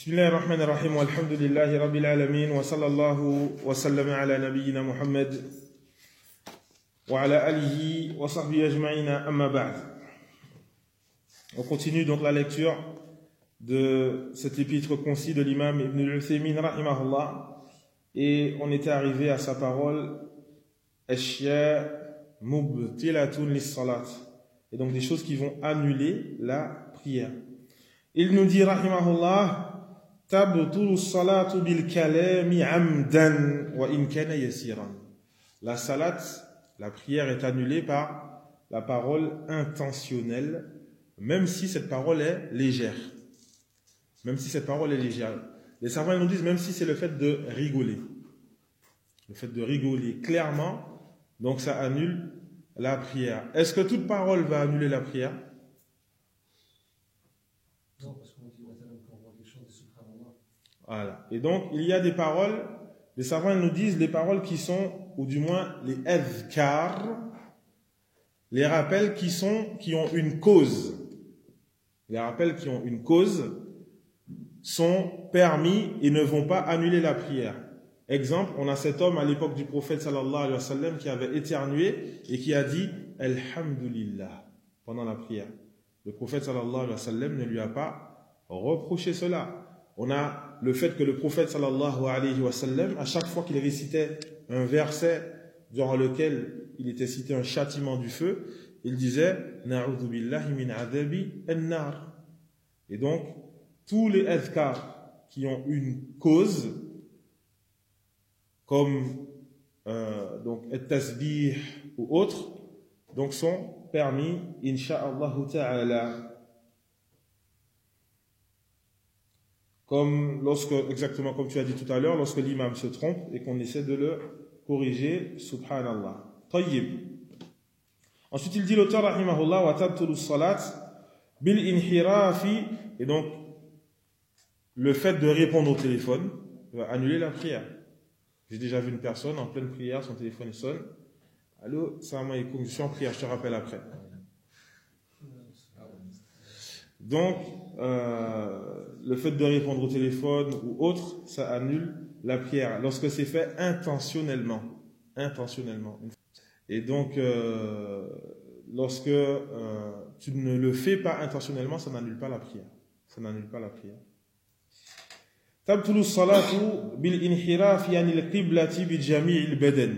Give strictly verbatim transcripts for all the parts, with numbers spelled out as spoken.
بسم الله الرحمن الرحيم والحمد لله رب العالمين وصلى الله وسلم على نبينا محمد وعلى آله وصحبه أجمعين أما بعد. On continue donc la lecture de cet épître concis de l'imam Ibn al-Uthaymin rahimahullah, et on était arrivé à sa parole ashya mubtilatun lis-salat, et donc des choses qui vont annuler la prière. Il nous dit rahimahullah tabtulu salatu bil kalami amdan wa in kana yasiran. La salat, la prière est annulée par la parole intentionnelle, même si cette parole est légère. Même si cette parole est légère. Les savants nous disent même si c'est le fait de rigoler. Le fait de rigoler clairement, donc ça annule la prière. Est-ce que toute parole va annuler la prière? Non, parce qu'on dit qu'on voit quelque chose de subhanallah. Voilà. Et donc, il y a des paroles, les savants nous disent les paroles qui sont, ou du moins les adhkar, les rappels qui sont, qui ont une cause. Les rappels qui ont une cause sont permis et ne vont pas annuler la prière. Exemple, on a cet homme à l'époque du prophète sallallahu alayhi wa sallam qui avait éternué et qui a dit Alhamdulillah pendant la prière. Le prophète sallallahu alayhi wa sallam ne lui a pas reproché cela. On a le fait que le prophète sallallahu alayhi wa sallam, à chaque fois qu'il récitait un verset durant lequel il était cité un châtiment du feu, il disait Na'udhu billahi min adabi an-nar. Et donc, tous les adhkar qui ont une cause, comme euh, donc at-tasbih ou autres, donc sont permis, insha'Allah ta'ala. Comme lorsque, exactement comme tu as dit tout à l'heure, lorsque l'imam se trompe et qu'on essaie de le corriger, subhanallah. Tayyib. Ensuite, il dit l'auteur, rahimahullah, wa tabtulu salat bil inhirafi, et donc, le fait de répondre au téléphone va annuler la prière. J'ai déjà vu une personne en pleine prière, son téléphone sonne. Allô, salam alaikum, je suis en prière, je te rappelle après. Donc, euh, le fait de répondre au téléphone ou autre, ça annule la prière. Lorsque c'est fait intentionnellement. Intentionnellement. Et donc, euh, lorsque euh, tu ne le fais pas intentionnellement, ça n'annule pas la prière. Ça n'annule pas la prière. Tabtulu salatu bil inhirafi anil qiblati bi jami'il badan.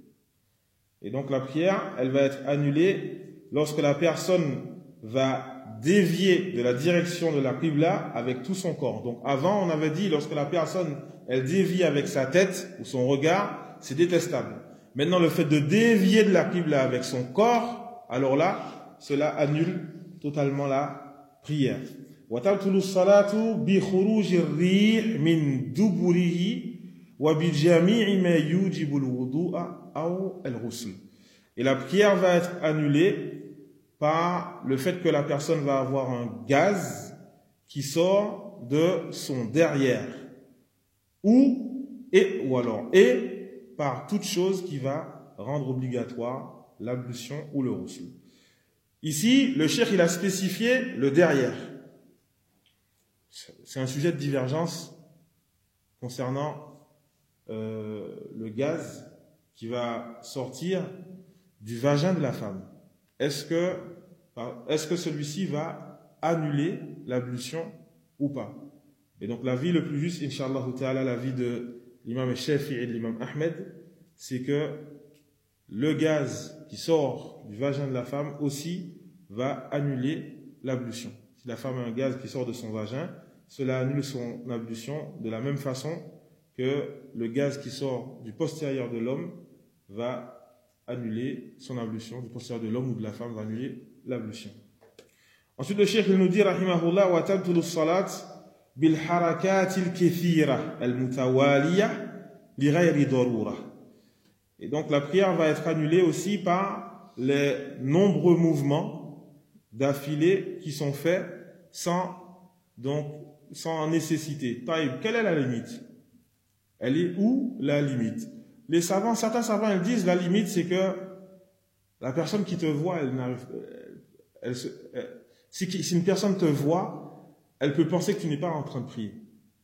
Et donc la prière, elle va être annulée lorsque la personne va dévier de la direction de la qibla avec tout son corps. Donc avant, on avait dit, lorsque la personne, elle dévie avec sa tête ou son regard, c'est détestable. Maintenant, le fait de dévier de la qibla avec son corps, alors là, cela annule totalement la prière. وَتَبْتُلُ الصَّلَاةُ بِخُرُوجِ الرِّيحِ مِنْ دُبُرِهِ وَبِجَمِيعِ مَا يُوجِبُ الْوُضُوءَ أَوْ الْغُسْلِ. Et la prière va être annulée par le fait que la personne va avoir un gaz qui sort de son derrière, ou, et, ou alors, et par toute chose qui va rendre obligatoire l'ablution ou le ghusl. Ici, le cheikh, il a spécifié le derrière. C'est un sujet de divergence concernant euh, le gaz qui va sortir du vagin de la femme. Est-ce que, est-ce que celui-ci va annuler l'ablution ou pas? Et donc l'avis le plus juste, Inch'Allah ta'ala, l'avis de l'imam Shafi'i et de l'imam Ahmed, c'est que le gaz qui sort du vagin de la femme aussi va annuler l'ablution. Si la femme a un gaz qui sort de son vagin, cela annule son ablution de la même façon que le gaz qui sort du postérieur de l'homme va annuler son ablution, du postérieur de l'homme ou de la femme va annuler l'ablution. Ensuite, le cheikh nous dit, rahimahullah, wa tabtulu salat bil harakatil kathira al mutawaliya li ghayri darura. Et donc, la prière va être annulée aussi par les nombreux mouvements d'affilée qui sont faits sans, donc, sans nécessité. Taïb, quelle est la limite? Elle est où la limite? Les savants, certains savants, ils disent la limite, c'est que la personne qui te voit, elle n'arrive, elle, elle, si, si une personne te voit, elle peut penser que tu n'es pas en train de prier.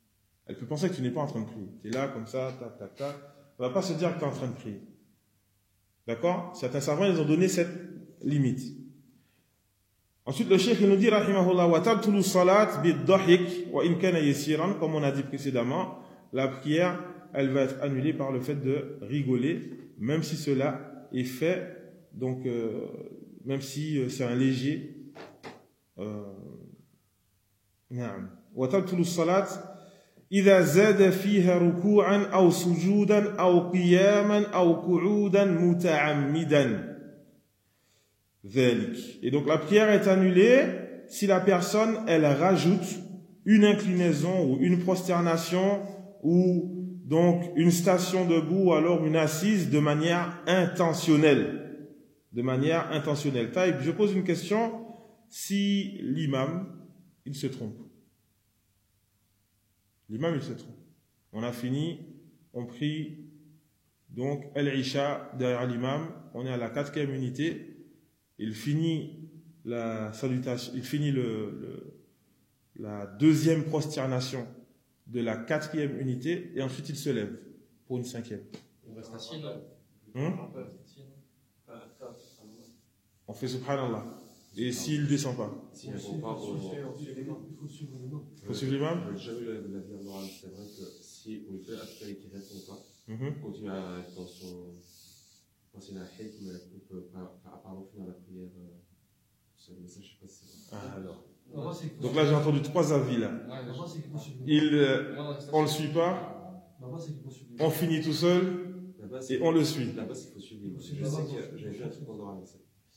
Elle peut penser que tu n'es pas en train de prier. Tu es là, comme ça, tac, tac, tac. Elle ne va pas se dire que tu es en train de prier. D'accord? Certains savants, ils ont donné cette limite. Ensuite, le cheikh, il nous dit, rahimahullah, wa tabtulu salat bid-dahik wa in kana yasiran, comme on a dit précédemment, la prière, elle va être annulée par le fait de rigoler, même si cela est fait, donc, euh, même si euh, c'est un léger, euh, wa tabtulu salat إذا زاد فيها ركوعا أو سجودا أو قياما أو قعودا متعمدا ذلك. Et donc la prière est annulée si la personne elle rajoute une inclinaison ou une prosternation ou donc une station debout ou alors une assise de manière intentionnelle. De manière intentionnelle. Taïb, je pose une question. Si l'imam il se trompe, l'imam, il se trompe. On a fini, on prie, donc, El-Isha derrière l'imam, on est à la quatrième unité, il finit la salutation, il finit le, le, la deuxième prosternation de la quatrième unité, et ensuite il se lève pour une cinquième. On reste assis, là. Hum? On fait subhanallah. Et s'il ne descend pas? Si il faut suivre l'imam. Il faut suivre l'imam? J'ai jamais eu la vie morale. C'est vrai que si on fait après et qu'il ne répond pas, Mhm. on continue à être dans son. Quand c'est la hate, mais on peut pas, apparemment finir la prière. Euh, mais ça, je ne sais pas si c'est vrai. Ah, alors. Non, moi, c'est qu'il faut Donc là, j'ai entendu trois avis là. Ouais, Non, moi, c'est qu'il faut suivre l'imam. Il, euh, on ne le suit pas, Non, moi, c'est qu'il faut suivre l'imam. on finit tout seul, Là-bas, et on le suit. Là-bas, il faut suivre. Il faut suivre Je sais l'imam. que j'avais vu un truc en Dora avec ça.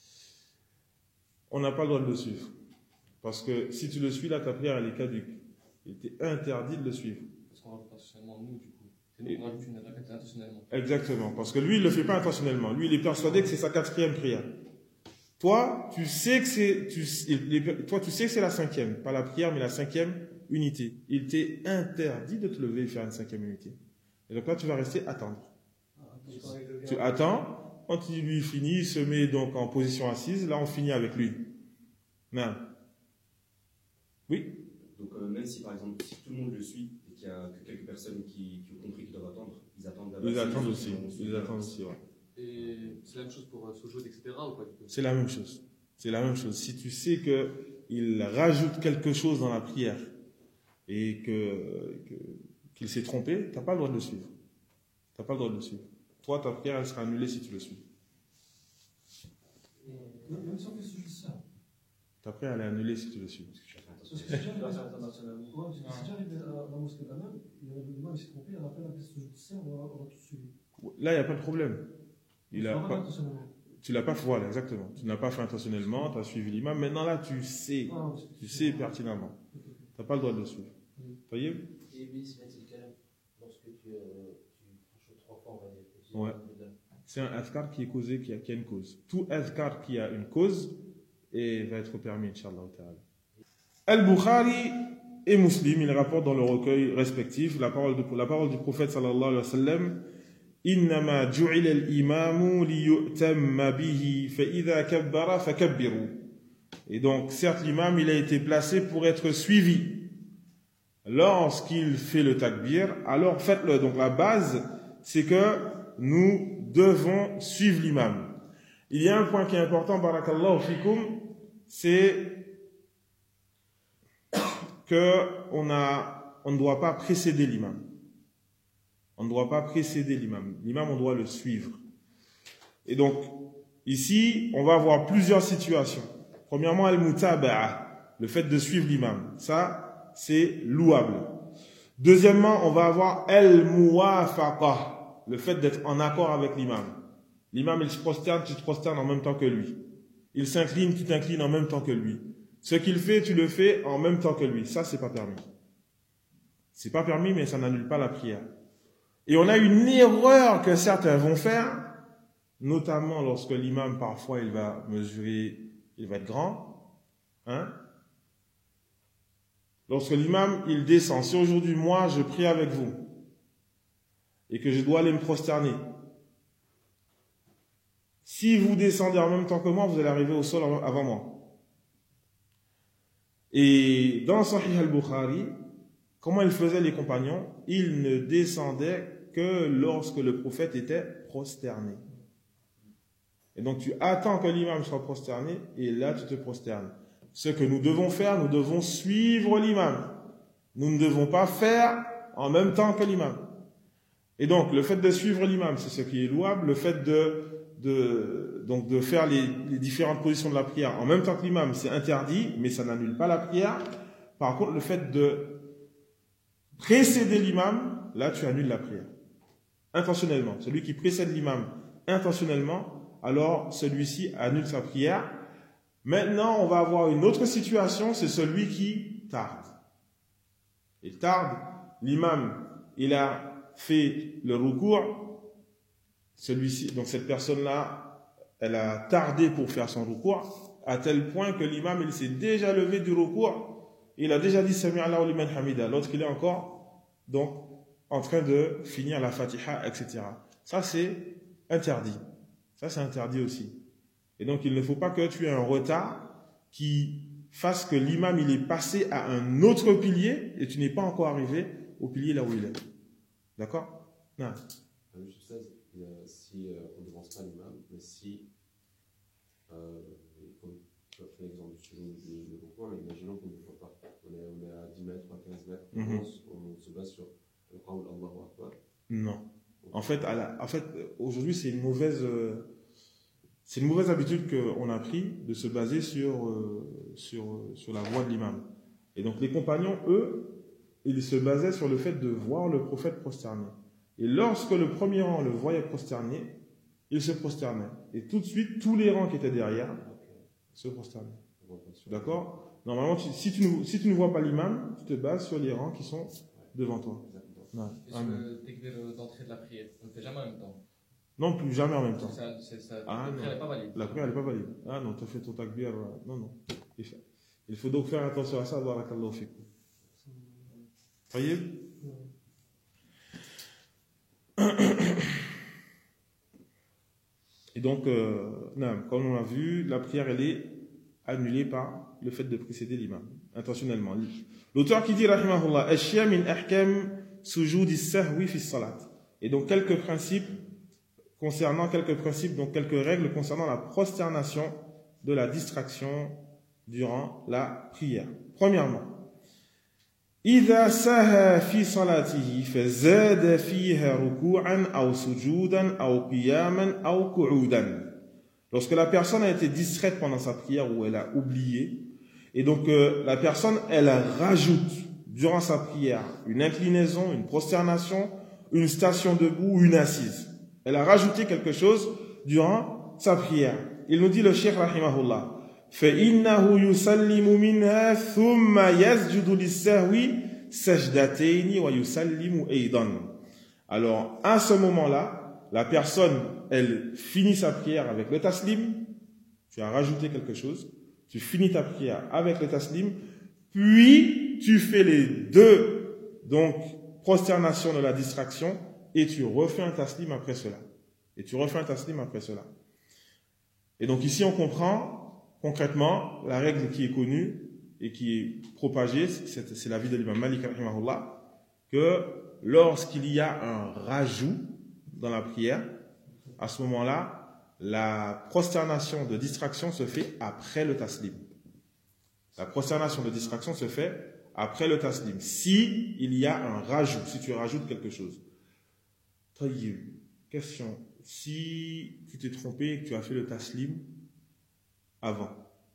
On n'a pas le droit de le suivre. Parce que si tu le suis, là, ta prière, elle est caduque. Il était interdit de le suivre. Parce qu'on rajoute intentionnellement nous, du coup. C'est nous qui rajoutons une répète intentionnellement. Exactement. Parce que lui, il ne le fait pas intentionnellement. Lui, il est persuadé que c'est sa quatrième prière. Toi, tu sais que c'est, tu, il- toi, tu sais que c'est la cinquième. Pas la prière, mais la cinquième unité. Il t'est interdit de te lever et faire une cinquième unité. Et donc là, tu vas rester attendre. Tu attends. Quand il lui finit, il se met donc en position assise. Là, on finit avec lui. Non. Oui. Donc, euh, même si par exemple, si tout le monde le suit et qu'il y a que quelques personnes qui, qui ont compris qu'ils doivent attendre, ils attendent là-bas. Ils attendent Ils aussi. ont suivi. Ils attendent aussi, ouais. Et c'est la même chose pour euh, Sojourn, et cetera ou pas du tout? C'est la même chose. C'est la même chose. Si tu sais que il rajoute quelque chose dans la prière et que, que- qu'il s'est trompé, tu n'as pas le droit de le suivre. Tu n'as pas le droit de le suivre. Toi, ta prière, elle sera annulée si tu le suis. Même même si on fait ce juste ça. Ta prière, elle est annulée si tu le suis. Parce que je fais Parce attention. que c'est déjà arrivé à ouais, parce que c'est déjà arrivé à la mosquée de la même, l'imam il s'est trompé, à la fin, la ce juste ça, on va on va tout suivre. Là, il n'y a pas de problème. Il a Faut pas, vraiment intentionnellement. tu l'as pas fait, voilà, exactement. Tu n'as pas fait intentionnellement, tu as suivi l'imam. Maintenant, là, tu sais. Ah, parce que Tu c'est- sais pertinemment. Tu n'as pas le droit de le suivre. Oui. Vous voyez? Et bis le kalam, lorsque tu, euh, tu franchis trois fois, on va dire. que tu- Ouais. C'est un azkar qui est causé, qui a, qui a une cause. Tout azkar qui a une cause et va être permis, Inch'Allah ta'ala. Al-Bukhari et Muslim, ils rapportent dans le recueil respectif la parole, de, la parole du prophète sallallahu alayhi wa sallam. Innama ju'ila al-imamu liyu'tamma bihi fa idha kabbara fakabbiru. Et donc, certes, l'imam, il a été placé pour être suivi. Lorsqu'il fait le takbir, alors faites-le. Donc, la base, c'est que nous devons suivre l'imam. Il y a un point qui est important, barakallahu fikum, c'est que on a, on ne doit pas précéder l'imam. On ne doit pas précéder l'imam. L'imam, on doit le suivre. Et donc, ici, on va avoir plusieurs situations. Premièrement, al-mutaba'a, le fait de suivre l'imam. Ça, c'est louable. Deuxièmement, on va avoir al-muwafaqa, le fait d'être en accord avec l'imam. L'imam, il se prosterne, tu te prosternes en même temps que lui. Il s'incline, tu t'inclines en même temps que lui. Ce qu'il fait, tu le fais en même temps que lui. Ça, c'est pas permis. C'est pas permis, mais ça n'annule pas la prière. Et on a une erreur que certains vont faire, notamment lorsque l'imam, parfois, il va mesurer, il va être grand. Hein? Lorsque l'imam, il descend. Si aujourd'hui, moi, je prie avec vous, et que je dois aller me prosterner, si vous descendez en même temps que moi, vous allez arriver au sol avant moi. Et dans Sahih al-Bukhari, comment ils faisaient les compagnons? Ils ne descendaient que lorsque le prophète était prosterné. Et donc tu attends que l'imam soit prosterné et là tu te prosternes. Ce que nous devons faire, nous devons suivre l'imam. Nous ne devons pas faire en même temps que l'imam. Et donc le fait de suivre l'imam, c'est ce qui est louable. Le fait de, de, donc de faire les, les différentes positions de la prière en même temps que l'imam, c'est interdit, mais ça n'annule pas la prière. Par contre, le fait de précéder l'imam, là tu annules la prière. Intentionnellement. Celui qui précède l'imam intentionnellement, alors celui-ci annule sa prière. Maintenant, on va avoir une autre situation, c'est celui qui tarde. Il tarde, l'imam, il a fait le recours, celui-ci, donc cette personne-là, elle a tardé pour faire son recours, à tel point que l'imam, il s'est déjà levé du recours, il a déjà dit Sami Allahu liman hamida, l'autre il est encore, donc, en train de finir la Fatiha, et cetera. Ça, c'est interdit. Ça, c'est interdit aussi. Et donc, il ne faut pas que tu aies un retard qui fasse que l'imam, il est passé à un autre pilier et tu n'es pas encore arrivé au pilier là où il est. D'accord? Non. Je sais, si euh, on ne devance pas l'imam, mais si, euh, comme tu as pris l'exemple du sujet du recours, mais imaginons qu'on ne le voit pas. On est, on est à dix mètres, à quinze mètres, mm-hmm. on, on se base sur le Qawl Allahu Akbar. Non. En fait, à la, en fait aujourd'hui, c'est une mauvaise, euh, c'est une mauvaise habitude qu'on a pris de se baser sur, euh, sur, sur la voix de l'imam. Et donc, les compagnons, eux, ils se basaient sur le fait de voir le prophète prosterné. Et lorsque le premier rang le voyait prosterné, il se prosternait. Et tout de suite, tous les rangs qui étaient derrière se prosternaient. D'accord? Normalement, tu, si, tu ne, si tu ne vois pas l'imam, tu te bases sur les rangs qui sont devant toi. Non. Et sur le takbir d'entrée de la prière, on ne le fait jamais en même temps. Non, plus jamais en même temps. Ça, c'est ça. Ah, la prière n'est pas valide. La prière n'est pas valide. Ah non, tu as fait ton takbir. Non, non. Il faut donc faire attention à ça. Barakallahu fikum. Taïeb. Et donc, euh, non, comme on a vu, la prière, elle est annulée par le fait de précéder l'imam, intentionnellement. L'auteur qui dit, rahimahullah, ashya min ahkam sujud as-sahwi fi salat. Et donc, quelques principes concernant, quelques principes, donc quelques règles concernant la prosternation de la distraction durant la prière. Premièrement, إذا سهى في صلاته فزاد فيها ركوعا أو سجودا أو قياما أو قعودا. Lorsque la personne a été distraite pendant sa prière ou elle a oublié, et donc euh, la personne, elle rajoute durant sa prière une inclinaison, une prosternation, une station debout ou une assise. Elle a rajouté quelque chose durant sa prière. Il nous dit le Cheikh rahimahullah, فإنه يسلم منها ثم يسجد للسهو سجدتين ويسلم أيضا. Alors, à ce moment-là, la personne, elle finit sa prière avec le taslim. Tu as rajouté quelque chose. Tu finis ta prière avec le taslim. Puis, tu fais les deux, donc, prosternations de la distraction et tu refais un taslim après cela. Et tu refais un taslim après cela. Et donc, ici, on comprend concrètement, la règle qui est connue et qui est propagée, c'est, c'est l'avis de l'imam Malik rahimahullah, que lorsqu'il y a un rajout dans la prière, à ce moment-là, la prosternation de distraction se fait après le taslim. La prosternation de distraction se fait après le taslim. Si il y a un rajout, si tu rajoutes quelque chose. Taïb, question. Si tu t'es trompé et que tu as fait le taslim avant,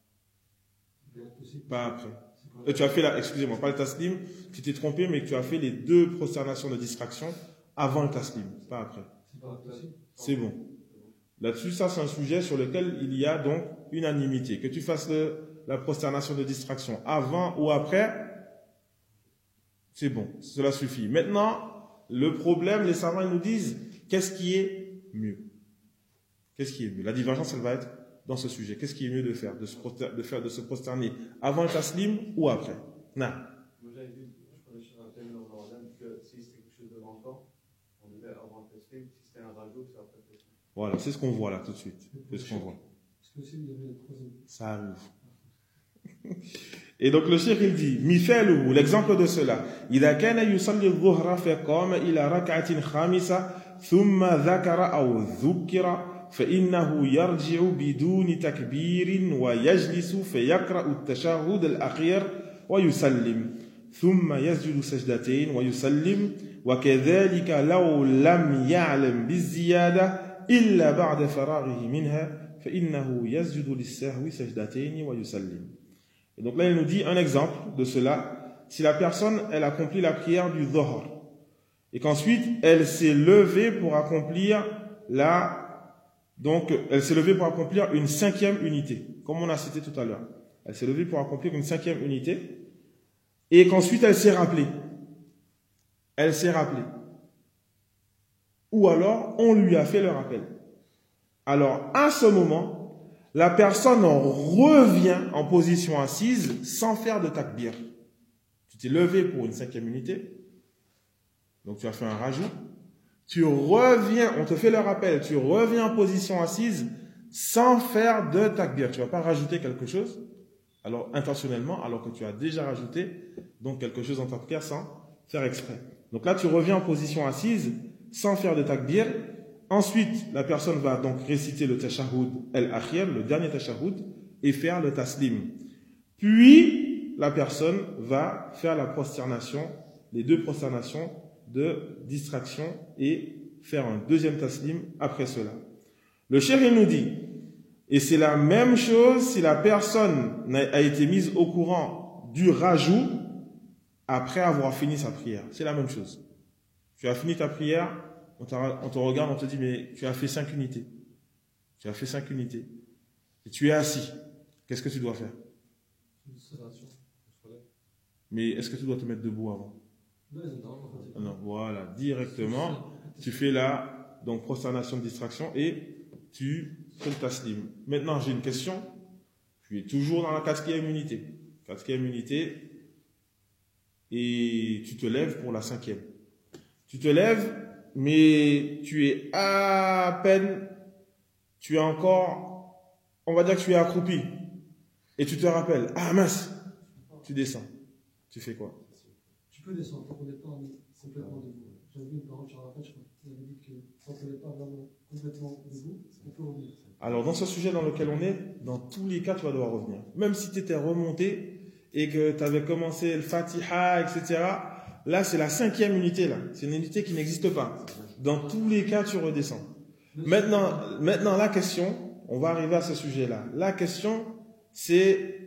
pas après. Et tu as fait la, excusez-moi, pas le taslim, tu t'es trompé, mais que tu as fait les deux prosternations de distraction avant le taslim, pas après. C'est bon. Là-dessus, ça, c'est un sujet sur lequel il y a donc unanimité. Que tu fasses le, la prosternation de distraction avant ou après, c'est bon, cela suffit. Maintenant, le problème, les savants nous disent, qu'est-ce qui est mieux? Qu'est-ce qui est mieux? La divergence, elle va être dans ce sujet. Qu'est-ce qui est mieux de faire? De se, proster, de faire, de se prosterner avant le taslim ou après? Non. Moi j'avais vu, je connais sur un thème dans le Ramadan, que si c'était quelque chose de manquant, on devait avant le taslim, si c'était un rajout, c'est après le taslim. Voilà, c'est ce qu'on voit là tout de suite. C'est ce qu'on voit. Parce que aussi, il y avait le troisième. Ça arrive. Et donc le cheikh il dit, مثاله, l'exemple de cela, إذا كان يصلي الظهر فقام إلى ركعة خامسة ثم ذكر أو ذكر فإنه يرجع بدون تكبير ويجلس فيقرأ التشهد الأخير ويسلم ثم يسجد سجدتين ويسلم وكذلك لو لم يعلم بالزيادة إلا بعد فراغه منها فإنه يسجد للسهو سجدتين ويسلم. Et donc là, il nous dit un exemple de cela. Si la personne, elle accomplit la prière du Dhuhr, et qu'ensuite, elle s'est levée pour accomplir la, donc, elle s'est levée pour accomplir une cinquième unité, comme on a cité tout à l'heure. Elle s'est levée pour accomplir une cinquième unité, et qu'ensuite, elle s'est rappelée. Elle s'est rappelée. Ou alors, on lui a fait le rappel. Alors, à ce moment, la personne revient en position assise sans faire de takbir. Tu t'es levé pour une cinquième unité, donc tu as fait un rajout. Tu reviens, on te fait le rappel, tu reviens en position assise sans faire de takbir. Tu ne vas pas rajouter quelque chose, alors intentionnellement, alors que tu as déjà rajouté donc quelque chose dans ta prière sans faire exprès. Donc là, tu reviens en position assise sans faire de takbir. Ensuite, la personne va donc réciter le tashahhud al-akhir, le dernier tashahhud, et faire le taslim. Puis, la personne va faire la prosternation, les deux prosternations de distraction et faire un deuxième taslim après cela. Le cheikh il nous dit, et c'est la même chose si la personne a été mise au courant du rajout après avoir fini sa prière. C'est la même chose. Tu as fini ta prière, On, on te regarde, on te dit, mais tu as fait cinq unités. Tu as fait cinq unités. Et tu es assis. Qu'est-ce que tu dois faire? Mais est-ce que tu dois te mettre debout avant? Non, voilà, directement, tu fais la donc, prosternation de distraction et tu fais le taslim. Maintenant, j'ai une question. Tu es toujours dans la quatrième unité. Quatrième unité. Et tu te lèves pour la cinquième. Tu te lèves, mais tu es à peine, tu es encore, on va dire que tu es accroupi, et tu te rappelles, ah mince, tu descends. Tu fais quoi? Tu peux descendre, tant qu'on n'est pas complètement debout. J'avais vu une parole sur la fin, je crois qu'il avait dit que tant qu'on n'est pas vraiment complètement debout, on peut revenir. Alors dans ce sujet dans lequel on est, dans tous les cas, tu vas devoir revenir. Même si tu étais remonté et que tu avais commencé le Fatiha, et cetera, là, c'est la cinquième unité, là. C'est une unité qui n'existe pas. Dans tous les cas, tu redescends. Maintenant, maintenant, la question, on va arriver à ce sujet-là. La question, c'est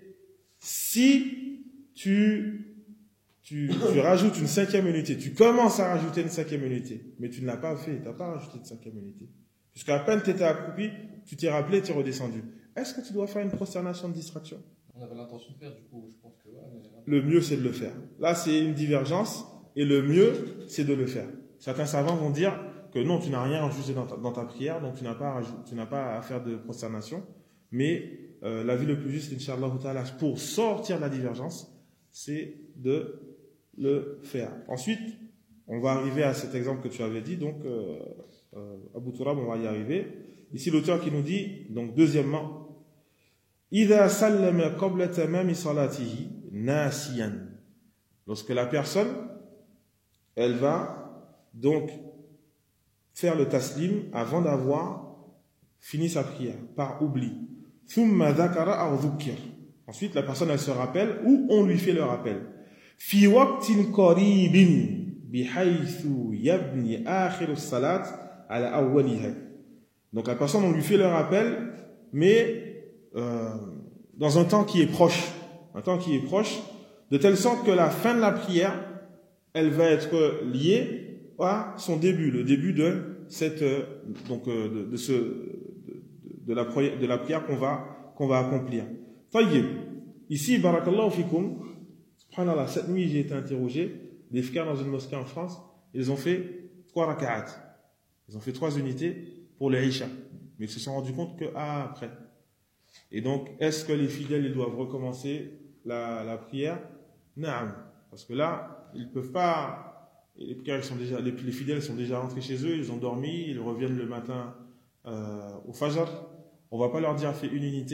si tu, tu, tu rajoutes une cinquième unité, tu commences à rajouter une cinquième unité, mais tu ne l'as pas fait, tu n'as pas rajouté de cinquième unité. Puisqu'à peine tu étais accroupi, tu t'es rappelé, tu es redescendu. Est-ce que tu dois faire une prosternation de distraction? On avait l'intention de faire, du coup, je pense que ouais. Mais... Le mieux, c'est de le faire. Là, c'est une divergence, et le mieux, c'est de le faire. Certains savants vont dire que non, tu n'as rien rajouté dans ta, dans ta prière, donc tu n'as pas, tu n'as pas à faire de prosternation. Mais euh, l'avis le plus juste, Inch'Allah ta'ala, pour sortir de la divergence, c'est de le faire. Ensuite, on va arriver à cet exemple que tu avais dit, donc euh, euh, Abu Turab, on va y arriver. Ici, l'auteur qui nous dit, donc deuxièmement, إذا سلم قبل تمام صلاته ناسيا. Lorsque la personne, elle va donc faire le taslim avant d'avoir fini sa prière, par oubli. ثم ذكر أو ذكر. Ensuite, la personne, elle se rappelle ou on lui fait le rappel. في وقت قريب بحيث يبني آخر الصلاة على أولها. Donc la personne, on lui fait le rappel, mais Euh, dans un temps qui est proche, un temps qui est proche, de telle sorte que la fin de la prière, elle va être liée à son début, le début de cette, donc de, de ce, de, de la prière, de la prière qu'on va qu'on va accomplir. Tayyib. Ici, barakallahu fikum. Subhanallah, cette nuit j'ai été interrogé des frères dans une mosquée en France. Ils ont fait trois raka'at. Ils ont fait trois unités pour les Isha, mais ils se sont rendus compte que ah, après. Et donc, est-ce que les fidèles ils doivent recommencer la, la prière? Non, parce que là, ils ne peuvent pas. Les, prières, ils sont déjà, les, les fidèles sont déjà rentrés chez eux, ils ont dormi, ils reviennent le matin euh, au Fajr. On ne va pas leur dire fais une unité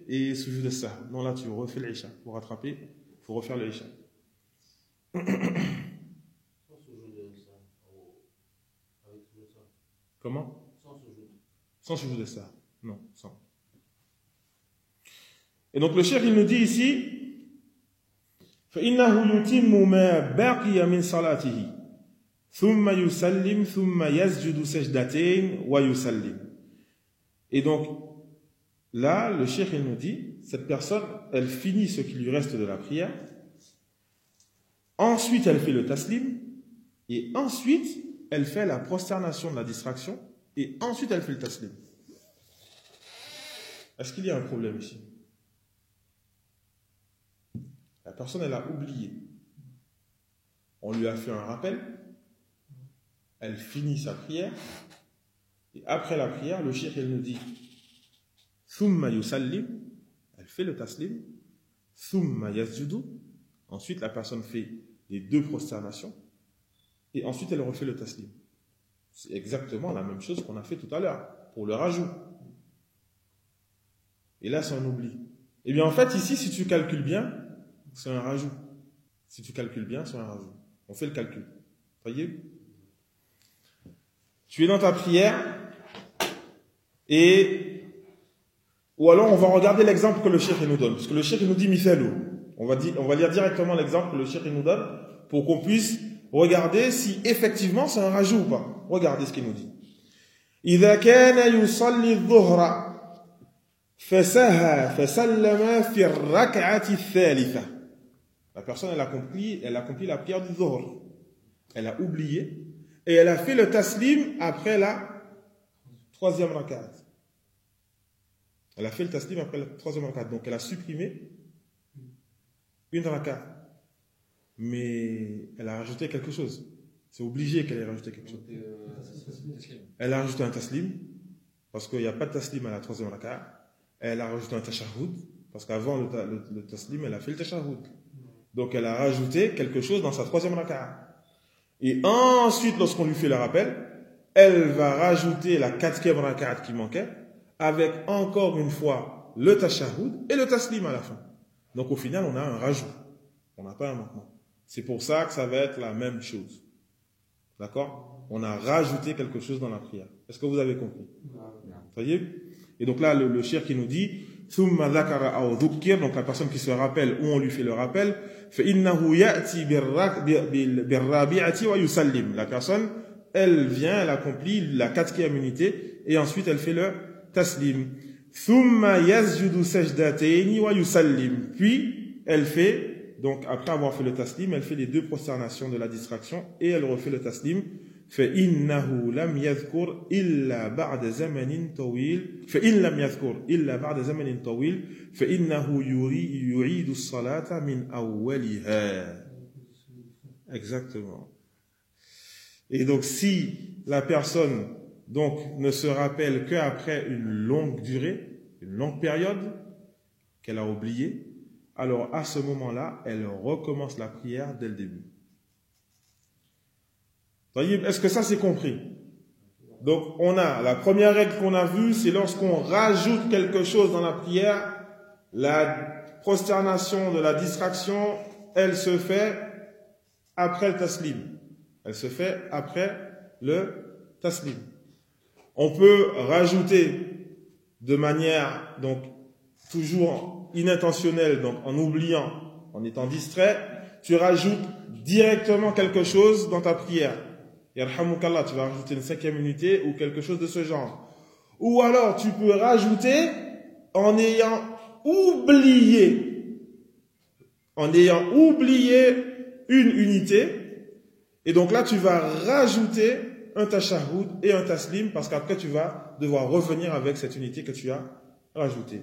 et sujoud as-sahw. Non, là, tu refais l'isha. Pour rattraper, il faut refaire le isha. Sans sujoud de ça. Avec sujoud ça. Comment? Sans sujoud. Sans sujoud as-sahw. Non, sans. Et donc le cheikh, il nous dit ici, فَإِنَّهُ يُتِمُّ مَا بَقِيَ مِنْ صَلَاتِهِ ثُمَّ يُسَلِّمْ ثُمَّ يَسْجُدُ سَجْدَتَيْنِ وَيُسَلِّمْ. Et donc, là, le cheikh, il nous dit, cette personne, elle finit ce qui lui reste de la prière, ensuite elle fait le taslim, et ensuite elle fait la prosternation de la distraction, et ensuite elle fait le taslim. Est-ce qu'il y a un problème ici? La personne, elle a oublié. On lui a fait un rappel. Elle finit sa prière. Et après la prière, le cheikh, il nous dit Thumma yusallim. Elle fait le taslim. Thumma yasjudu. Ensuite, la personne fait les deux prosternations. Et ensuite, elle refait le taslim. C'est exactement la même chose qu'on a fait tout à l'heure, pour le rajout. Et là, c'est un oubli. Eh bien, en fait, ici, si tu calcules bien, c'est un rajout. Si tu calcules bien, c'est un rajout. On fait le calcul. Voyez? Tu es dans ta prière et ou alors on va regarder l'exemple que le cheikh nous donne, parce que le cheikh nous dit mithalou. On va dire, on va lire directement l'exemple que le cheikh nous donne pour qu'on puisse regarder si effectivement c'est un rajout ou pas. Regardez ce qu'il nous dit. إذا كان يصلي الظهر فسهى فسلم في الركعة الثالثة. La personne, elle accomplit, elle accomplit la prière du Dhuhr. Elle a oublié et elle a fait le taslim après la troisième rakat. Elle a fait le taslim après la troisième rakat. Donc elle a supprimé une rakat. Mais elle a rajouté quelque chose. C'est obligé qu'elle ait rajouté quelque chose. Elle a rajouté un taslim parce qu'il n'y a pas de taslim à la troisième rakat. Elle a rajouté un tashahhud parce qu'avant le, le, le taslim, elle a fait le tashahhud. Donc elle a rajouté quelque chose dans sa troisième raka'a. Et ensuite, lorsqu'on lui fait le rappel, elle va rajouter la quatrième raka'a qui manquait, avec encore une fois le tashahhud et le taslim à la fin. Donc au final, on a un rajout. On n'a pas un manquement. C'est pour ça que ça va être la même chose. D'accord? On a rajouté quelque chose dans la prière. Est-ce que vous avez compris? Voyez? Et donc là, le, le cheikh qui nous dit ثم ذكر أو ذكر, donc la personne qui se rappelle ou on lui fait le rappel, فإنه يأتي بالرابعة ويسلم. La personne, elle vient, elle accomplit la quatrième unité et ensuite elle fait le taslim. ثم يسجد سجدتين ويسلم. Puis elle fait, donc après avoir fait le taslim, elle fait les deux prosternations de la distraction et elle refait le taslim. فإنه لم يذكر إلا بعد زمن طويل فإن لم يذكر إلا بعد زمن طويل فإنه يعيد الصلاة من أولها. Exactement. Et donc si la personne donc ne se rappelle qu'après une longue durée, une longue période qu'elle a oubliée, alors à ce moment-là, elle recommence la prière dès le début. Est-ce que ça c'est compris? Donc on a la première règle qu'on a vue, c'est lorsqu'on rajoute quelque chose dans la prière, la prosternation de la distraction, elle se fait après le taslim. Elle se fait après le taslim. On peut rajouter de manière donc toujours inintentionnelle, donc en oubliant, en étant distrait, tu rajoutes directement quelque chose dans ta prière. Yarhamukallah, tu vas rajouter une cinquième unité ou quelque chose de ce genre. Ou alors tu peux rajouter en ayant oublié, en ayant oublié une unité. Et donc là, tu vas rajouter un tashahhud et un taslim parce qu'après tu vas devoir revenir avec cette unité que tu as rajoutée.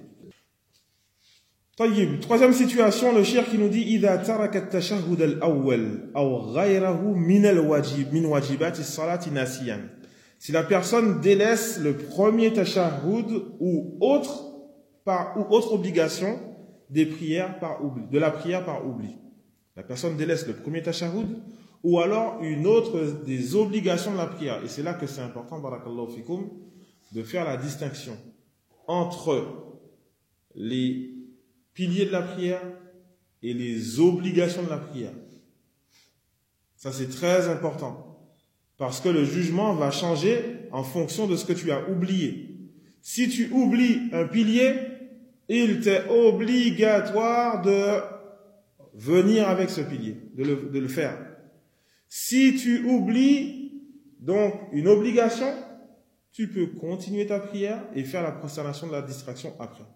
طيب. Troisième situation, le cheikh qui nous dit إذا ترك التشهد الأول أو غيره من الواجب من واجبات الصلاة ناسيا. Si la personne délaisse le premier tashahhud ou autre par ou autre obligation des prières par oubli, de la prière par oubli. La personne délaisse le premier tashahhud ou alors une autre des obligations de la prière. Et c'est là que c'est important, barakallahu fikum, de faire la distinction entre les piliers de la prière et les obligations de la prière. Ça, c'est très important. Parce que le jugement va changer en fonction de ce que tu as oublié. Si tu oublies un pilier, il t'est obligatoire de venir avec ce pilier, de le, de le faire. Si tu oublies donc une obligation, tu peux continuer ta prière et faire la prosternation de la distraction après.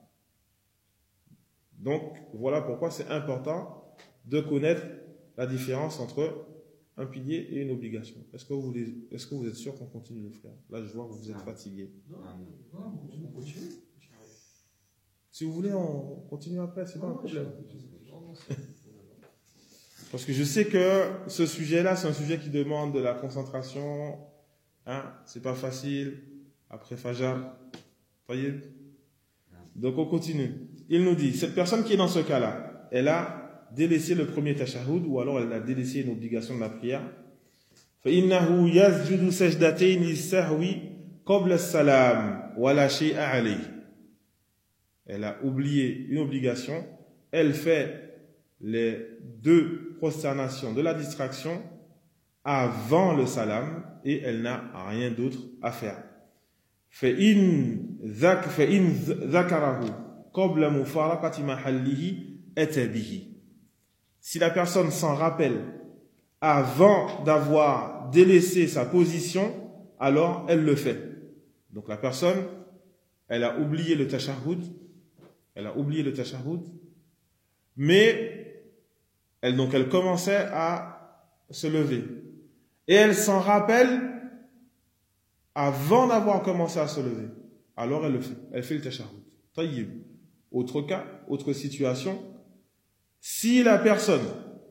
Donc, voilà pourquoi c'est important de connaître la différence entre un pilier et une obligation. Est-ce que vous, voulez, est-ce que vous êtes sûr qu'on continue le faire? Là, je vois que vous êtes fatigué. Non, non, on continue, on continue. Si vous voulez, on continue après, c'est pas un Non, je- problème. non, non, c'est- Parce que je sais que ce sujet-là, c'est un sujet qui demande de la concentration. Hein, c'est pas facile. Après Fajr. Voyez? Donc on continue. Il nous dit, cette personne qui est dans ce cas-là, elle a délaissé le premier tashahhud ou alors elle a délaissé une obligation de la prière. فإنه يسجد سجدتين للسهو قبل السلام ولا شيء عليه. Elle a oublié une obligation. Elle fait les deux prosternations de la distraction avant le salam et elle n'a rien d'autre à faire. فإن ذك فإن ذكره قبل مفارقة محله أتى به. Si la personne s'en rappelle avant d'avoir délaissé sa position, alors elle le fait. Donc la personne, elle a oublié le tashahhud, elle a oublié le tashahhud, mais elle, donc elle commençait à se lever. Et elle s'en rappelle avant d'avoir commencé à se lever. Alors elle le fait, elle fait le tashahhud. Tayyib. Autre cas, autre situation, si la personne,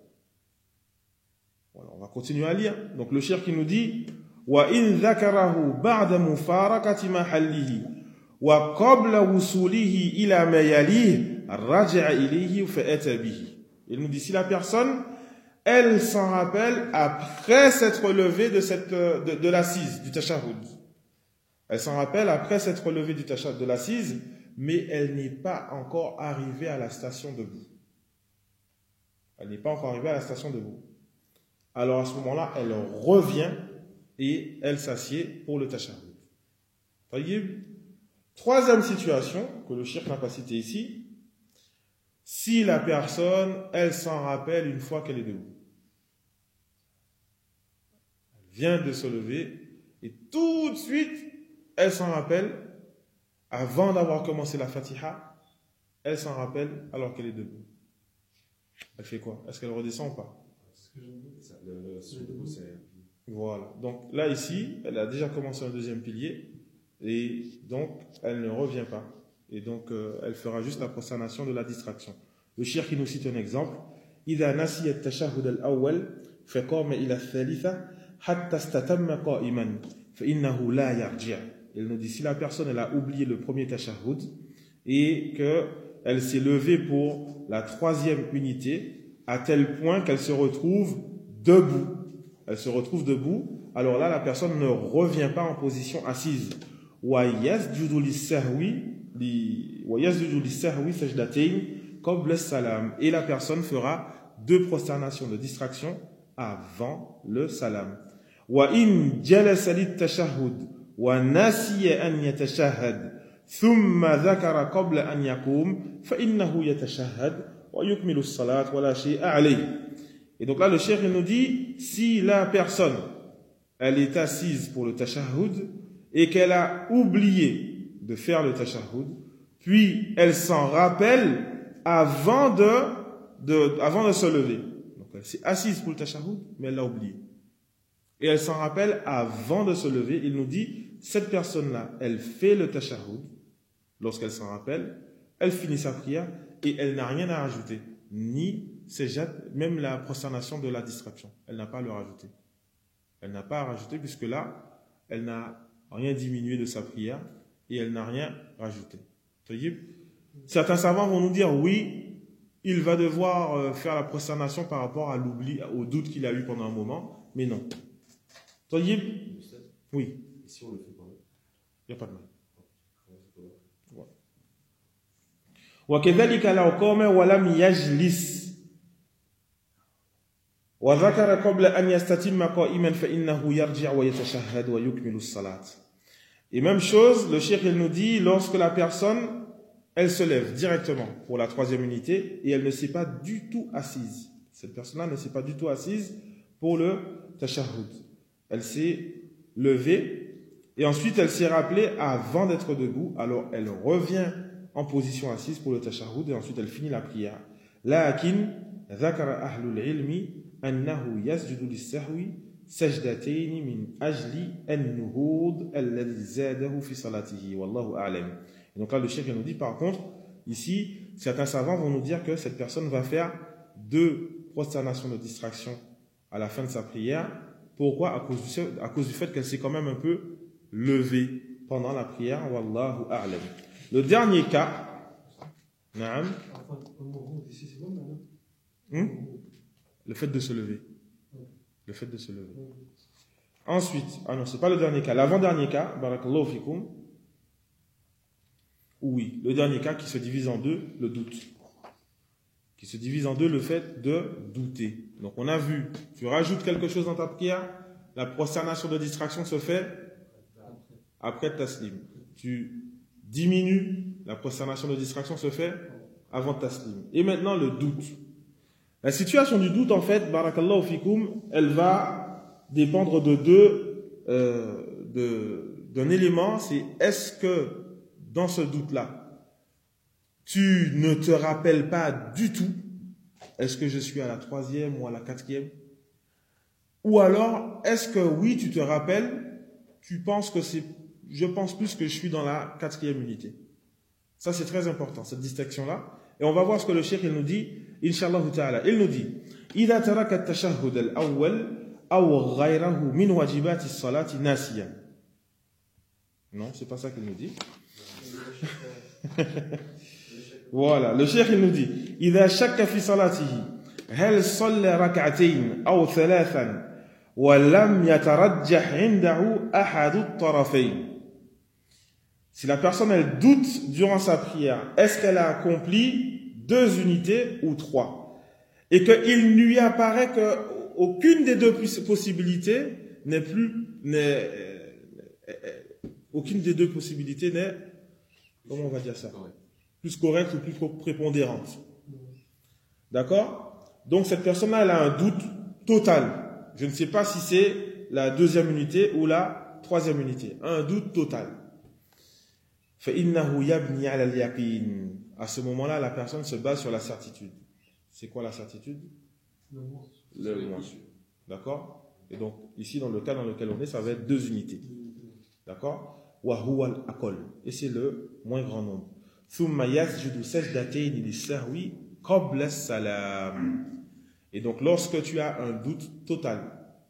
voilà, on va continuer à lire. Donc le cheikh qui nous dit وَإِنْ ذَكَرَهُ بَعْدَ مُفَارَقَةِ مَحَلِّهِ وَقَبْلَ وُصُولِهِ إِلَى مَا يَلِيهِ رَجَعَ إِلَيْهِ فَأَتَى بِهِ. Il nous dit si la personne, elle s'en rappelle après s'être levée de, cette, de, de l'assise, du tashahhud. Elle s'en rappelle après s'être levée du tashahhud, de l'assise, mais elle n'est pas encore arrivée à la station debout. Elle n'est pas encore arrivée à la station debout. Alors à ce moment-là, elle revient et elle s'assied pour le tashahhud. Tayyib. Troisième situation, que le cheikh n'a pas citée ici, si la personne, elle s'en rappelle une fois qu'elle est debout. Elle vient de se lever et tout de suite, elle s'en rappelle, avant d'avoir commencé la Fatiha, elle s'en rappelle alors qu'elle est debout. Elle fait quoi? Est-ce qu'elle redescend ou pas? c'est ce que j'aime bien. Ça, le, le, sur le coup, c'est- Voilà. Donc là, ici, elle a déjà commencé un deuxième pilier et donc elle ne revient pas. Et donc, euh, elle fera juste la prosternation de la distraction. Le cheikh qui nous cite un exemple. إذا نسي التشهد الأول فقام إلى الثالثة حتى استتم قائما فإنه لا يرجع. Il nous dit si la personne elle a oublié le premier tashahhud et qu'elle s'est levée pour la troisième unité à tel point qu'elle se retrouve debout. Elle se retrouve debout. Alors là, la personne ne revient pas en position assise. وَيَسْجُدُ لِلسَّهْوِ وَيَسْجُدُ لِلسَّهْوِ سَجْدَتَيْنِ قَبْلَ السَّلَامِ. Et la personne fera deux prosternations de distraction avant le salam. وَإِنْ جَلَسَ لِلتَّشَهُّدِ وَنَسِيَ أَنْ يَتَشَهَّدَ ثُمَّ ذَكَرَ قَبْلَ أَنْ يَقُومَ فَإِنَّهُ يَتَشَهَّدُ وَيُكْمِلُ الصَّلَاةَ وَلَا شَيْءَ عَلَيْهِ. Et donc là, le cheikh nous dit, si la personne, elle est assise pour le tashahhud et qu'elle a oublié de faire le tashahhud, puis elle s'en rappelle avant de, de, avant de se lever. Donc elle s'est assise pour le tashahhud, mais elle l'a oublié. Et elle s'en rappelle avant de se lever. Il nous dit, cette personne-là, elle fait le tashahhud lorsqu'elle s'en rappelle, elle finit sa prière et elle n'a rien à rajouter, ni sejat, même la prosternation de la distraction. Elle n'a pas à le rajouter. Elle n'a pas à rajouter puisque là, elle n'a rien diminué de sa prière et elle n'a rien rajouté. Certains savants vont nous dire, oui, il va devoir faire la prosternation par rapport à l'oubli, au doute qu'il a eu pendant un moment, mais non. Tayyib? Oui. Et si on le fait pas? Il n'y a pas de mal. وكذلك لو قام ولم يجلس وذكر قبل أن يستتم قائما فإنه يرجع ويتشهد ويكمل الصلاة. Et même chose, le cheikh il nous dit, lorsque la personne, elle se lève directement pour la troisième unité et elle ne s'est pas du tout assise. Cette personne-là ne s'est pas du tout assise pour le tashahhud. Elle s'est levée et ensuite elle s'est rappelée avant d'être debout. Alors elle revient en position assise pour le tashahhud et ensuite elle finit la prière. Lakin ذكر أهل العلم أنه يسجد للسهو سجدتين من أجل النهوض الذي زاده في صلاته والله أعلم. Et donc là, le cheikh nous dit, par contre, ici, certains savants vont nous dire que cette personne va faire deux prosternations de distraction à la fin de sa prière. Pourquoi? À cause du, à cause du fait qu'elle s'est quand même un peu levée pendant la prière. Wallahu a'lam. Le dernier cas, naam, Enfin, le moment d'ici, c'est bon, maintenant. hmm? Le fait de se lever. Le fait de se lever. Ensuite, ah non, c'est pas le dernier cas. L'avant-dernier cas, barakallahu fikum. Oui, le dernier cas qui se divise en deux, le doute. Qui se divise en deux, le fait de douter. Donc on a vu, tu rajoutes quelque chose dans ta prière, la prosternation de distraction se fait après taslim. Tu diminues, la prosternation de distraction se fait avant taslim. Et maintenant le doute. La situation du doute, en fait, barakallahu fikum, elle va dépendre de deux, euh, de, d'un élément, c'est est-ce que dans ce doute-là, tu ne te rappelles pas du tout, est-ce que je suis à la troisième ou à la quatrième? Ou alors, est-ce que oui, tu te rappelles, tu penses que c'est, je pense plus que je suis dans la quatrième unité. Ça, c'est très important, cette distinction-là. Et on va voir ce que le cheikh, il nous dit, Inch'Allah ta'ala. Il nous dit, إذا ترك التشهد الأول أو غيره من واجبات الصلاة ناسيا. Non, c'est pas ça qu'il nous dit. Voilà, le cheikh il nous dit إذا شك في صلاته هل صلى ركعتين أو ثلاثا ولم يترجح عنده أحد الطرفين. Si la personne elle doute durant sa prière, est-ce qu'elle a accompli deux unités ou trois, et qu'il ne lui apparaît qu'aucune des deux possibilités n'est plus n'est, aucune des deux possibilités n'est, comment on va dire ça, plus correcte ou plus prépondérante. D'accord? Donc cette personne-là, elle a un doute total. Je ne sais pas si c'est la deuxième unité ou la troisième unité. Un doute total. فَإِنَّهُ يَبْنِي عَلَى الْيَقِينِ. À ce moment-là, la personne se base sur la certitude. C'est quoi la certitude? Le moins. Le moins. D'accord? Et donc, ici, dans le cas dans lequel on est, ça va être deux unités. D'accord? وَهُوَ الْأَقَلُّ. Et c'est le moins grand nombre. ثُمَّ يَسْجُدُ سَجْدَتَيْنِ لِلسَّهْوِ قَبْلَ السَّلَامِ. Et donc, lorsque tu as un doute total,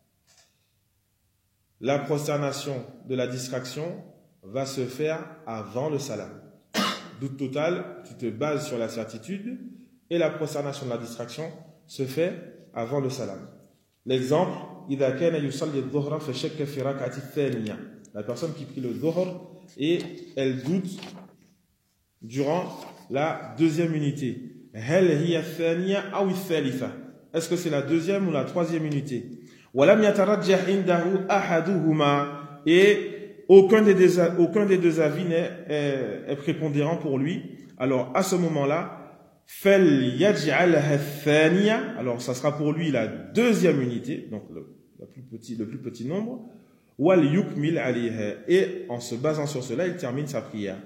la prosternation de la distraction va se faire avant le salam. Doute total, tu te bases sur la certitude et la prosternation de la distraction se fait avant le salam. L'exemple, إذا كان يصلي الظهر فشك في ركعة الثانية. La personne qui prie le dhuhr et elle doute durant la deuxième unité. هل هي الثانية أو الثالثة. Est-ce que c'est la deuxième ou la troisième unité? ولم يترجح عنده أحدهما. Et Aucun des, deux, aucun des deux avis n'est est, est prépondérant pour lui. Alors, à ce moment-là, alors ça sera pour lui la deuxième unité, donc le, la plus petit, le plus petit nombre. Et en se basant sur cela, il termine sa prière.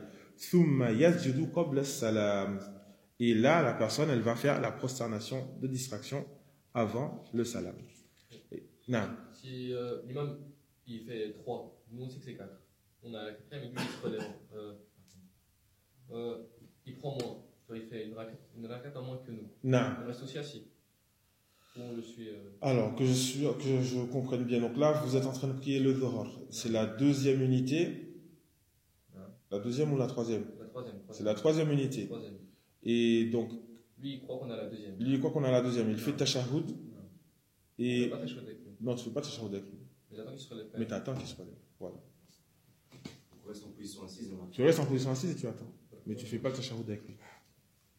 Et là, la personne, elle va faire la prosternation de distraction avant le salam. Non. Si euh, l'imam il fait trois, nous on sait que c'est quatre. On a la quatrième et lui il se relève. Euh, euh, il prend moins. Genre, il fait une raquette, une raquette en moins que nous. Non. On reste aussi assis. Ou on le suit. Euh... Alors, que je, suis, que je, je comprenne bien. Donc là, vous êtes en train de prier le dhuhr. C'est la deuxième unité. Non. La deuxième ou la troisième? La troisième. C'est la troisième unité. Troisième. Et donc. Lui, il croit qu'on a la deuxième. Lui, il croit qu'on a la deuxième. Il fait tashahhud. Et. Pas tashahhud avec lui. Non, tu ne fais pas tashahhud avec lui. Mais t'attends qu'il se relève. Mais t'attends qu'il se relève. Voilà. Tu restes en position assise. Tu restes en position assise et tu attends. Mais tu ne fais pas le tashahhud avec lui.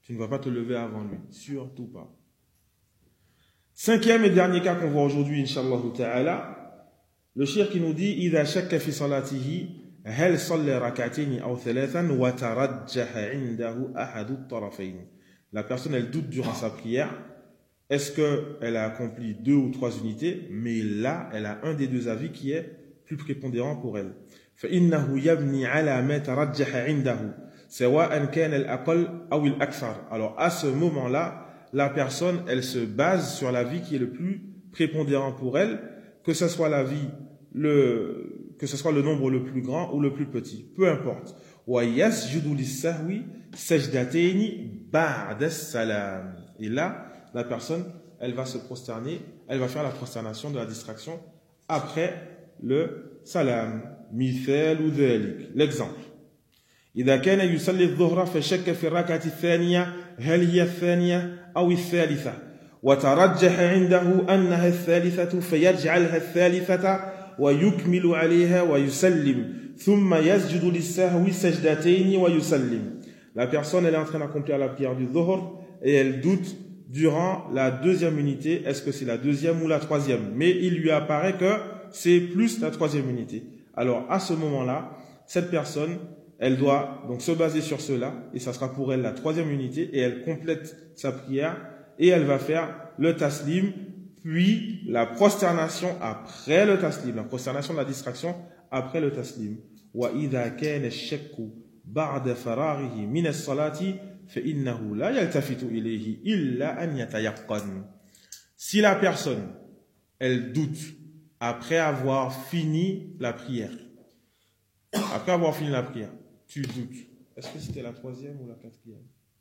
Tu ne vas pas te lever avant lui. Surtout pas. Cinquième et dernier cas qu'on voit aujourd'hui, Inch'Allah ta'ala, le cheikh qui nous dit إذا شك في صلاته هل صلى ركعتين أو ثلاثا وترجح عنده أحد الطرفين. La personne, elle doute durant sa prière. Est-ce qu'elle a accompli deux ou trois unités? Mais là, elle a un des deux avis qui est plus prépondérant pour elle. فإنه يبني على ما ترجح عنده سواء كان الأقل أو الأكثر. Alors à ce moment-là, la personne, elle se base sur l'avis qui est le plus prépondérant pour elle, que ce soit l'avis, le, que ce soit le nombre le plus grand ou le plus petit, peu importe. وَيَسْجُدُ لِلسَّهْوِ سَجْدَتَيْنِ بَعْدَ السَّلَامِ. Et là, la personne, elle va se prosterner, elle va faire la prosternation de la distraction après le salam. مثال ذلك. L'exemple. إذا كان يصلي الظهر فشك في الركعة الثانية هل هي الثانية أو الثالثة وترجح عنده أنها الثالثة فيجعلها الثالثة ويكمل عليها ويسلم ثم يسجد للسهو سجدتين ويسلم. La personne, elle est en train d'accomplir la prière du Dhuhr et elle doute durant la deuxième unité, est-ce que c'est la deuxième ou la troisième? Mais il lui apparaît que c'est plus la troisième unité. Alors à ce moment-là, cette personne, elle doit donc se baser sur cela, et ça sera pour elle la troisième unité, et elle complète sa prière, et elle va faire le taslim, puis la prosternation après le taslim, la prosternation de la distraction après le taslim. وَإِذَا كَانَ الشَّكُّ بَعْدَ فَرَاغِهِ مِنَ الصَّلَاةِ فَإِنَّهُ لَا يَلْتَفِتُ إِلَيْهِ إِلَّا أَنْ يَتَيَقَّنَ. Si la personne, elle doute après avoir fini la prière, après avoir fini la prière, tu doutes. Est-ce que c'était la troisième ou la quatrième?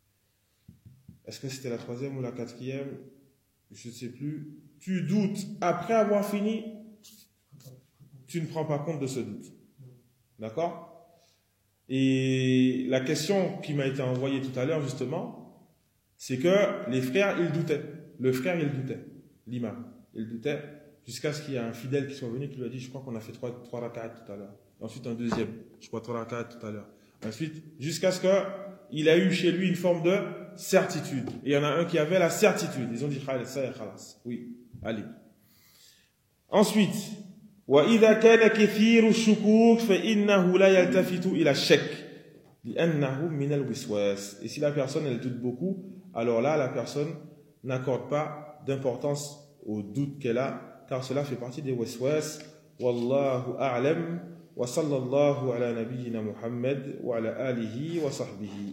Est-ce que c'était la troisième ou la quatrième? Je ne sais plus. Tu doutes. Après avoir fini, tu ne prends pas compte de ce doute. D'accord? Et la question qui m'a été envoyée tout à l'heure, justement, c'est que les frères, ils doutaient. Le frère, il doutait. L'imam, il doutait jusqu'à ce qu'il y ait un fidèle qui soit venu qui lui a dit, je crois qu'on a fait trois, trois rak'at tout à l'heure. Ensuite, un deuxième. Je crois trois rak'at tout à l'heure. Ensuite, jusqu'à ce qu'il a eu chez lui une forme de certitude. Et il y en a un qui avait la certitude. Ils ont dit, oui, allez. Ensuite, وَإِذَا كَانَ كَثِيرُ الشُّكُوكِ فَإِنَّهُ لَا يَلْتَفِتُ إِلَى الشَّكِّ لِأَنَّهُ مِنَ الْوِسْوَاسِ. Et si la personne, elle doute beaucoup, alors là, la personne n'accorde pas d'importance au doute qu'elle a, car cela fait partie des waswas. Wallahu a'lam. وصلى الله على نبينا محمد وعلى آله وصحبه